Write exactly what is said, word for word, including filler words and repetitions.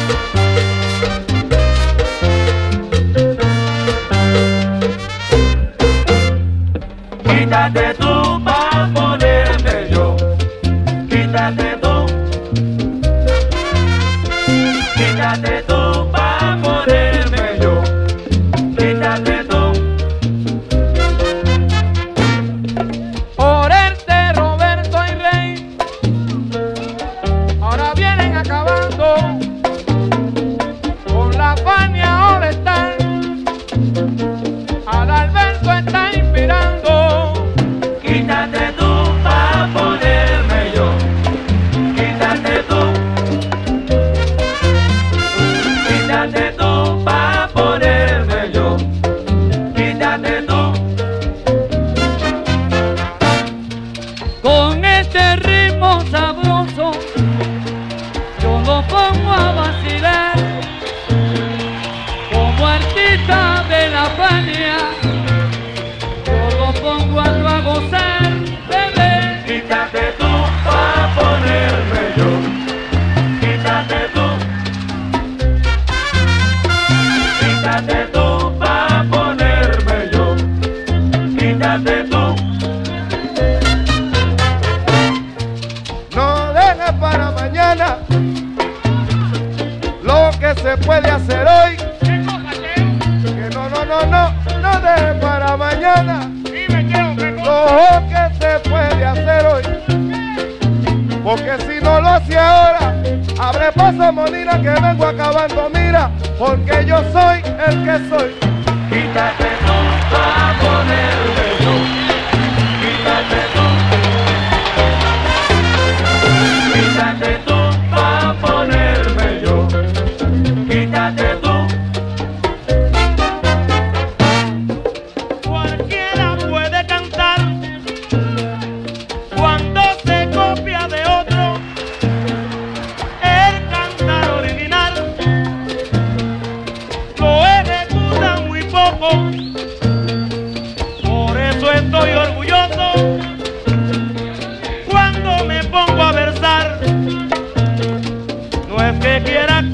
Quítate tú pa' ponerme yo, quítate tú, quítate tú pa' ponerme yo, quítate tú. Oreste, Roberto y Rey, ahora vienen acabando con la Fania All Star. Al Alberto está inspirando. Quítate tú pa' ponerme yo, quítate tú, quítate tú pa' ponerme yo, quítate tú. Con este ritmo sabroso yo lo pongo a vacilar. Como artista de la Fania yo lo pongo a no a gozar, bebé. Quítate tú pa' ponerme yo, quítate tú, quítate tú pa' ponerme yo, quítate tú. No dejes para mañana lo que se puede hacer hoy. Que no, no, no, no, no dejes para mañana lo que se puede hacer hoy. Porque si no lo hace ahora, abre paso, Monina, que vengo acabando, mira, porque yo soy el que soy. Quítate tú pa' ponerme yo, quítate tú, quítate tú pa' ponerme yo, quítate tú. Cualquiera puede cantar cuando se copia de otro. El cantar original lo ejecuta muy poco. Por eso estoy orgulloso cuando me pongo a versar. No es que quiera